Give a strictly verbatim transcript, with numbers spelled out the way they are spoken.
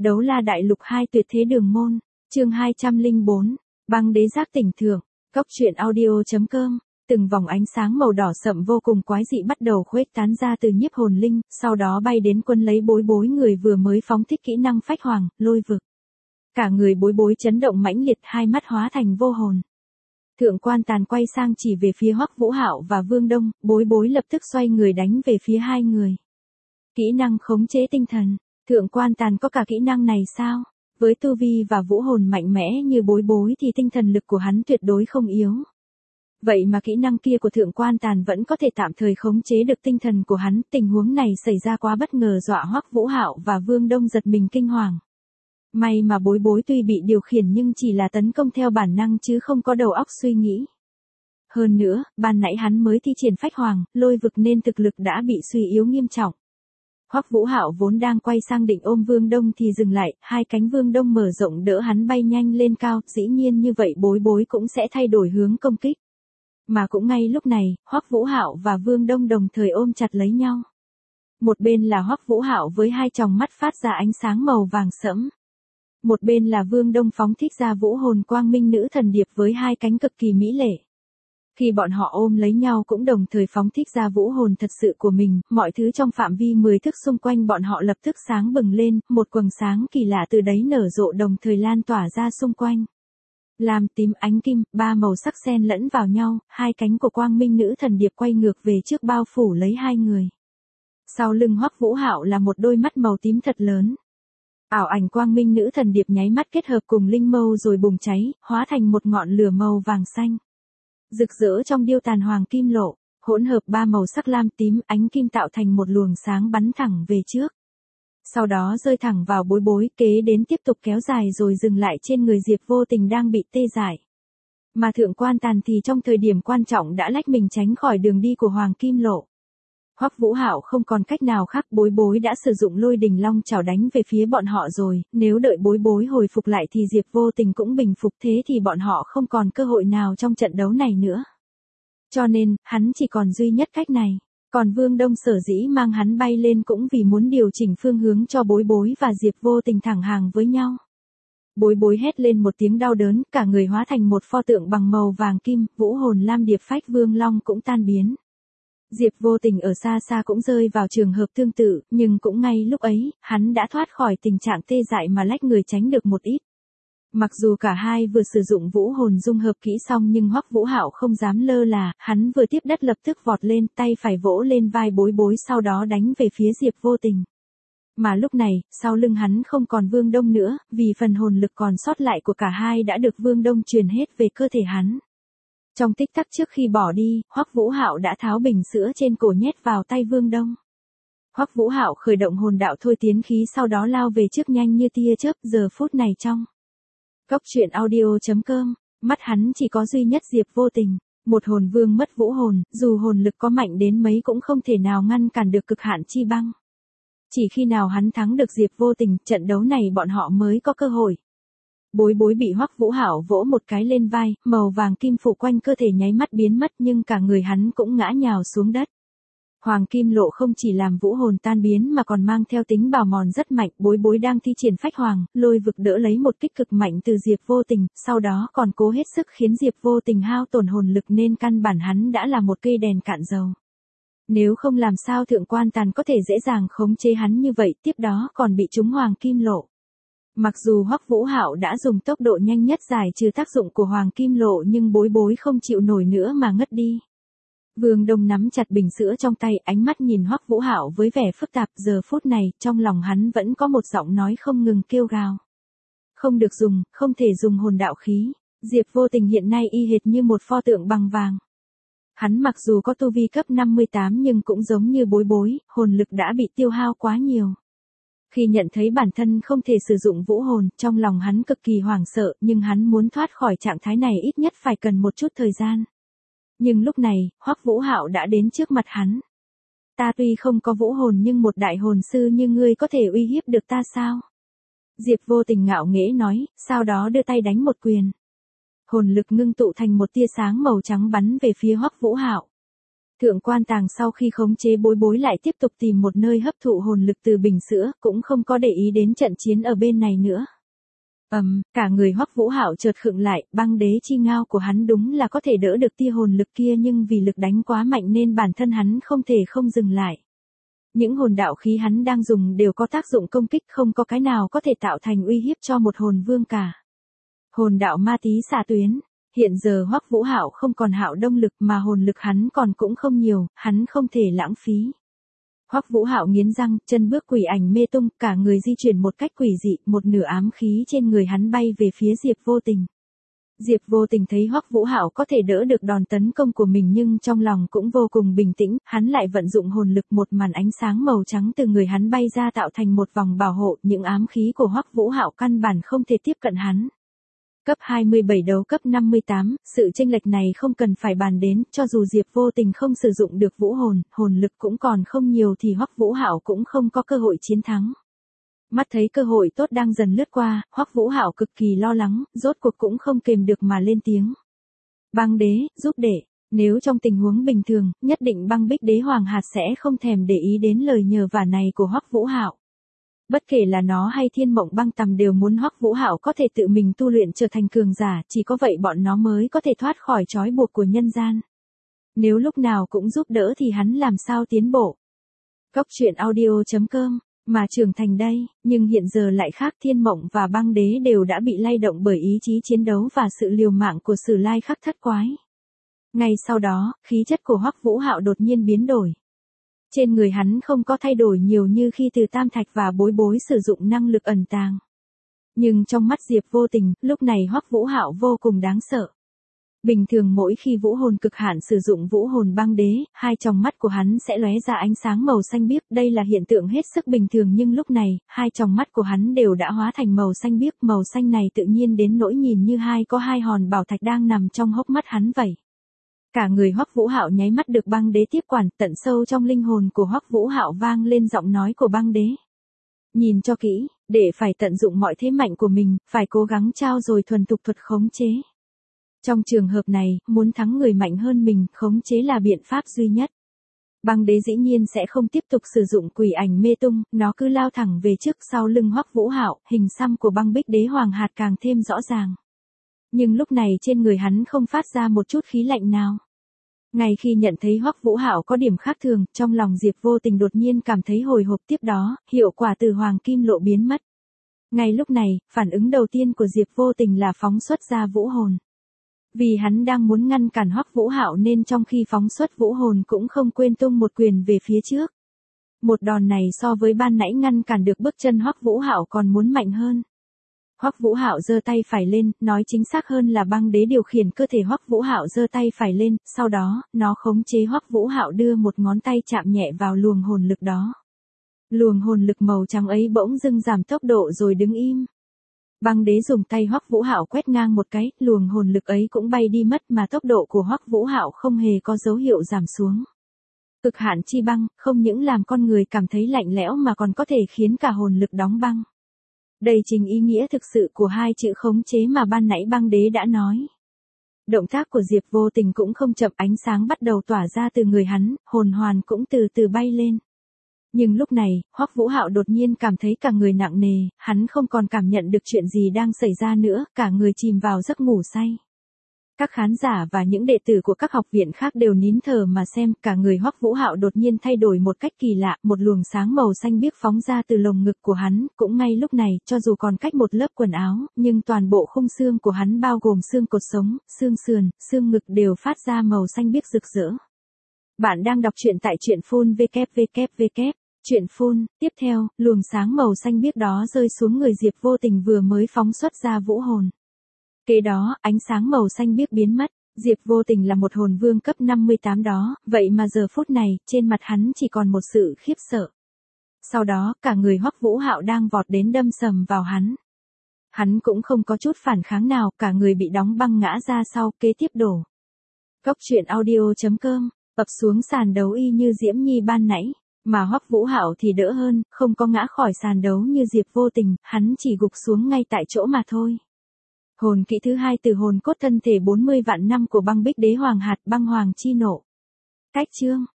Đấu La Đại Lục hai Tuyệt Thế Đường Môn, chương hai trăm lẻ bốn, Băng Đế Giác Tỉnh Thượng, Cốc truyện audio.com. Từng vòng ánh sáng màu đỏ sậm vô cùng quái dị bắt đầu khuếch tán ra từ nhiếp hồn linh, sau đó bay đến quân lấy Bối Bối người vừa mới phóng thích kỹ năng phách hoàng, lôi vực. Cả người Bối Bối chấn động mãnh liệt, hai mắt hóa thành vô hồn. Thượng Quan Tàn quay sang chỉ về phía Hoắc Vũ Hạo và Vương Đông, Bối Bối lập tức xoay người đánh về phía hai người. Kỹ năng khống chế tinh thần, Thượng Quan Tàn có cả kỹ năng này sao? Với tu vi và vũ hồn mạnh mẽ như Bối Bối thì tinh thần lực của hắn tuyệt đối không yếu. Vậy mà kỹ năng kia của Thượng Quan Tàn vẫn có thể tạm thời khống chế được tinh thần của hắn, tình huống này xảy ra quá bất ngờ dọa Hoắc Vũ Hạo và Vương Đông giật mình kinh hoàng. May mà Bối Bối tuy bị điều khiển nhưng chỉ là tấn công theo bản năng chứ không có đầu óc suy nghĩ. Hơn nữa, ban nãy hắn mới thi triển phách hoàng, lôi vực nên thực lực đã bị suy yếu nghiêm trọng. Hoắc Vũ Hạo vốn đang quay sang định ôm Vương Đông thì dừng lại, hai cánh Vương Đông mở rộng đỡ hắn bay nhanh lên cao, dĩ nhiên như vậy Bối Bối cũng sẽ thay đổi hướng công kích. Mà cũng ngay lúc này, Hoắc Vũ Hạo và Vương Đông đồng thời ôm chặt lấy nhau. Một bên là Hoắc Vũ Hạo với hai tròng mắt phát ra ánh sáng màu vàng sẫm. Một bên là Vương Đông phóng thích ra vũ hồn quang minh nữ thần điệp với hai cánh cực kỳ mỹ lệ. Khi bọn họ ôm lấy nhau cũng đồng thời phóng thích ra vũ hồn thật sự của mình, mọi thứ trong phạm vi mười thước xung quanh bọn họ lập tức sáng bừng lên, một quầng sáng kỳ lạ từ đấy nở rộ đồng thời lan tỏa ra xung quanh. Lam, tím, ánh kim, ba màu sắc xen lẫn vào nhau, hai cánh của quang minh nữ thần điệp quay ngược về trước bao phủ lấy hai người. Sau lưng Hoắc Vũ Hạo là một đôi mắt màu tím thật lớn. Ảo ảnh quang minh nữ thần điệp nháy mắt kết hợp cùng linh mâu rồi bùng cháy, hóa thành một ngọn lửa màu vàng xanh. Rực rỡ trong điêu tàn hoàng kim lộ, hỗn hợp ba màu sắc lam, tím, ánh kim tạo thành một luồng sáng bắn thẳng về trước. Sau đó rơi thẳng vào Bối Bối, kế đến tiếp tục kéo dài rồi dừng lại trên người Diệp Vô Tình đang bị tê dại. Mà Thượng Quan Tàn thì trong thời điểm quan trọng đã lách mình tránh khỏi đường đi của hoàng kim lộ. Hoắc Vũ Hạo không còn cách nào khác, Bối Bối đã sử dụng lôi đình long chảo đánh về phía bọn họ rồi, nếu đợi Bối Bối hồi phục lại thì Diệp Vô Tình cũng bình phục, thế thì bọn họ không còn cơ hội nào trong trận đấu này nữa. Cho nên, hắn chỉ còn duy nhất cách này. Còn Vương Đông sở dĩ mang hắn bay lên cũng vì muốn điều chỉnh phương hướng cho Bối Bối và Diệp Vô Tình thẳng hàng với nhau. Bối Bối hét lên một tiếng đau đớn, cả người hóa thành một pho tượng bằng màu vàng kim, vũ hồn lam điệp phách vương long cũng tan biến. Diệp Vô Tình ở xa xa cũng rơi vào trường hợp tương tự, nhưng cũng ngay lúc ấy, hắn đã thoát khỏi tình trạng tê dại mà lách người tránh được một ít. Mặc dù cả hai vừa sử dụng vũ hồn dung hợp kỹ xong nhưng Hoắc Vũ Hạo không dám lơ là, hắn vừa tiếp đất lập tức vọt lên, tay phải vỗ lên vai Bối Bối sau đó đánh về phía Diệp Vô Tình. Mà lúc này, sau lưng hắn không còn Vương Đông nữa, vì phần hồn lực còn sót lại của cả hai đã được Vương Đông truyền hết về cơ thể hắn. Trong tích tắc trước khi bỏ đi, Hoắc Vũ Hạo đã tháo bình sữa trên cổ nhét vào tay Vương Đông. Hoắc Vũ Hạo khởi động hồn đạo thôi tiến khí sau đó lao về trước nhanh như tia chớp, giờ phút này trong Cốc truyện audio.com, mắt hắn chỉ có duy nhất Diệp Vô Tình, một hồn vương mất vũ hồn, dù hồn lực có mạnh đến mấy cũng không thể nào ngăn cản được cực hạn chi băng. Chỉ khi nào hắn thắng được Diệp Vô Tình, trận đấu này bọn họ mới có cơ hội. Bối Bối bị Hoắc Vũ Hạo vỗ một cái lên vai, màu vàng kim phủ quanh cơ thể nháy mắt biến mất nhưng cả người hắn cũng ngã nhào xuống đất. Hoàng kim lộ không chỉ làm vũ hồn tan biến mà còn mang theo tính bào mòn rất mạnh, Bối Bối đang thi triển phách hoàng, lôi vực đỡ lấy một kích cực mạnh từ Diệp Vô Tình, sau đó còn cố hết sức khiến Diệp Vô Tình hao tổn hồn lực nên căn bản hắn đã là một cây đèn cạn dầu. Nếu không làm sao Thượng Quan Tàn có thể dễ dàng khống chế hắn như vậy, tiếp đó còn bị trúng hoàng kim lộ. Mặc dù Hoắc Vũ Hạo đã dùng tốc độ nhanh nhất giải trừ tác dụng của hoàng kim lộ nhưng Bối Bối không chịu nổi nữa mà ngất đi. Vương Đông nắm chặt bình sữa trong tay, ánh mắt nhìn Hoắc Vũ Hạo với vẻ phức tạp, giờ phút này, trong lòng hắn vẫn có một giọng nói không ngừng kêu gào. Không được dùng, không thể dùng hồn đạo khí, Diệp Vô Tình hiện nay y hệt như một pho tượng bằng vàng. Hắn mặc dù có tu vi cấp năm mươi tám nhưng cũng giống như Bối Bối, hồn lực đã bị tiêu hao quá nhiều. Khi nhận thấy bản thân không thể sử dụng vũ hồn, trong lòng hắn cực kỳ hoảng sợ, nhưng hắn muốn thoát khỏi trạng thái này ít nhất phải cần một chút thời gian. Nhưng lúc này, Hoắc Vũ Hạo đã đến trước mặt hắn. Ta tuy không có vũ hồn nhưng một đại hồn sư như ngươi có thể uy hiếp được ta sao? Diệp Vô Tình ngạo nghễ nói, sau đó đưa tay đánh một quyền. Hồn lực ngưng tụ thành một tia sáng màu trắng bắn về phía Hoắc Vũ Hạo. Thượng quan tàng sau khi khống chế bối bối lại tiếp tục tìm một nơi hấp thụ hồn lực từ bình sữa, cũng không có để ý đến trận chiến ở bên này nữa. Ầm, um, cả người Hoắc Vũ Hạo chợt khựng lại, băng đế chi ngao của hắn đúng là có thể đỡ được tia hồn lực kia, nhưng vì lực đánh quá mạnh nên bản thân hắn không thể không dừng lại. Những hồn đạo khí hắn đang dùng đều có tác dụng công kích, không có cái nào có thể tạo thành uy hiếp cho một hồn vương cả. Hồn đạo ma tí xạ tuyến. Hiện giờ Hoắc Vũ Hạo không còn Hạo Đông lực mà hồn lực hắn còn cũng không nhiều, hắn không thể lãng phí. Hoắc Vũ Hạo nghiến răng, chân bước quỷ ảnh mê tung, cả người di chuyển một cách quỷ dị, một nửa ám khí trên người hắn bay về phía Diệp Vô Tình. Diệp Vô Tình thấy Hoắc Vũ Hạo có thể đỡ được đòn tấn công của mình nhưng trong lòng cũng vô cùng bình tĩnh, hắn lại vận dụng hồn lực, một màn ánh sáng màu trắng từ người hắn bay ra tạo thành một vòng bảo hộ, những ám khí của Hoắc Vũ Hạo căn bản không thể tiếp cận hắn. Cấp hai mươi bảy đấu cấp năm mươi tám, sự chênh lệch này không cần phải bàn đến, cho dù Diệp Vô Tình không sử dụng được vũ hồn, hồn lực cũng còn không nhiều thì Hoắc Vũ Hạo cũng không có cơ hội chiến thắng. Mắt thấy cơ hội tốt đang dần lướt qua, Hoắc Vũ Hạo cực kỳ lo lắng, rốt cuộc cũng không kềm được mà lên tiếng. Băng đế, giúp đệ, nếu trong tình huống bình thường, nhất định băng bích đế hoàng hạt sẽ không thèm để ý đến lời nhờ vả này của Hoắc Vũ Hạo. Bất kể là nó hay Thiên Mộng Băng Tầm đều muốn Hoắc Vũ Hạo có thể tự mình tu luyện trở thành cường giả, chỉ có vậy bọn nó mới có thể thoát khỏi trói buộc của nhân gian. Nếu lúc nào cũng giúp đỡ thì hắn làm sao tiến bộ. Cốc truyện audio chấm com, mà trưởng thành đây, nhưng hiện giờ lại khác, Thiên Mộng và Băng Đế đều đã bị lay động bởi ý chí chiến đấu và sự liều mạng của Sử Lai Khắc Thất Quái. Ngay sau đó, khí chất của Hoắc Vũ Hạo đột nhiên biến đổi. Trên người hắn không có thay đổi nhiều như khi từ Tam Thạch và Bối Bối sử dụng năng lực ẩn tàng. Nhưng trong mắt Diệp Vô Tình, lúc này Hoắc Vũ Hạo vô cùng đáng sợ. Bình thường mỗi khi vũ hồn cực hạn sử dụng vũ hồn băng đế, hai tròng mắt của hắn sẽ lóe ra ánh sáng màu xanh biếc, đây là hiện tượng hết sức bình thường, nhưng lúc này, hai tròng mắt của hắn đều đã hóa thành màu xanh biếc, màu xanh này tự nhiên đến nỗi nhìn như hai có hai hòn bảo thạch đang nằm trong hốc mắt hắn vậy. Cả người Hoắc Vũ Hạo nháy mắt được băng đế tiếp quản, tận sâu trong linh hồn của Hoắc Vũ Hạo vang lên giọng nói của băng đế. Nhìn cho kỹ, để phải tận dụng mọi thế mạnh của mình, phải cố gắng trao dồi thuần thục thuật khống chế. Trong trường hợp này, muốn thắng người mạnh hơn mình, khống chế là biện pháp duy nhất. Băng đế dĩ nhiên sẽ không tiếp tục sử dụng quỷ ảnh mê tung, nó cứ lao thẳng về trước sau lưng Hoắc Vũ Hạo, hình xăm của băng bích đế hoàng hạt càng thêm rõ ràng. Nhưng lúc này trên người hắn không phát ra một chút khí lạnh nào. Ngay khi nhận thấy Hoắc Vũ Hạo có điểm khác thường, trong lòng Diệp Vô Tình đột nhiên cảm thấy hồi hộp, tiếp đó, hiệu quả từ hoàng kim lộ biến mất. Ngay lúc này, phản ứng đầu tiên của Diệp Vô Tình là phóng xuất ra vũ hồn. Vì hắn đang muốn ngăn cản Hoắc Vũ Hạo nên trong khi phóng xuất vũ hồn cũng không quên tung một quyền về phía trước. Một đòn này so với ban nãy ngăn cản được bước chân Hoắc Vũ Hạo còn muốn mạnh hơn. Hoắc Vũ Hạo giơ tay phải lên, nói chính xác hơn là băng đế điều khiển cơ thể Hoắc Vũ Hạo giơ tay phải lên, sau đó, nó khống chế Hoắc Vũ Hạo đưa một ngón tay chạm nhẹ vào luồng hồn lực đó. Luồng hồn lực màu trắng ấy bỗng dưng giảm tốc độ rồi đứng im. Băng đế dùng tay Hoắc Vũ Hạo quét ngang một cái, luồng hồn lực ấy cũng bay đi mất mà tốc độ của Hoắc Vũ Hạo không hề có dấu hiệu giảm xuống. Cực hạn chi băng, không những làm con người cảm thấy lạnh lẽo mà còn có thể khiến cả hồn lực đóng băng. Đây chính ý nghĩa thực sự của hai chữ khống chế mà ban nãy băng đế đã nói. Động tác của Diệp Vô Tình cũng không chậm, ánh sáng bắt đầu tỏa ra từ người hắn, hồn hoàn cũng từ từ bay lên. Nhưng lúc này, Hoắc Vũ Hạo đột nhiên cảm thấy cả người nặng nề, hắn không còn cảm nhận được chuyện gì đang xảy ra nữa, cả người chìm vào giấc ngủ say. Các khán giả và những đệ tử của các học viện khác đều nín thở mà xem, cả người Hoắc Vũ Hạo đột nhiên thay đổi một cách kỳ lạ, một luồng sáng màu xanh biếc phóng ra từ lồng ngực của hắn, cũng ngay lúc này, cho dù còn cách một lớp quần áo, nhưng toàn bộ khung xương của hắn bao gồm xương cột sống, xương sườn, xương ngực đều phát ra màu xanh biếc rực rỡ. Bạn đang đọc truyện tại truyện phun vê kép vê kép vê kép. Truyện phun, tiếp theo, luồng sáng màu xanh biếc đó rơi xuống người Diệp Vô Tình vừa mới phóng xuất ra vũ hồn. Kế đó, ánh sáng màu xanh biếc biến mất, Diệp Vô Tình là một hồn vương cấp năm mươi tám đó, vậy mà giờ phút này, trên mặt hắn chỉ còn một sự khiếp sợ. Sau đó, cả người Hoắc Vũ Hạo đang vọt đến đâm sầm vào hắn. Hắn cũng không có chút phản kháng nào, cả người bị đóng băng ngã ra sau, kế tiếp đổ. Cốc truyện audio chấm com, ập xuống sàn đấu y như Diễm Nhi ban nãy. Mà Hoắc Vũ Hạo thì đỡ hơn, không có ngã khỏi sàn đấu như Diệp Vô Tình, hắn chỉ gục xuống ngay tại chỗ mà thôi. Hồn kỹ thứ hai từ hồn cốt thân thể bốn mươi vạn năm của băng bích đế hoàng hạt, băng hoàng chi nộ. Cách chương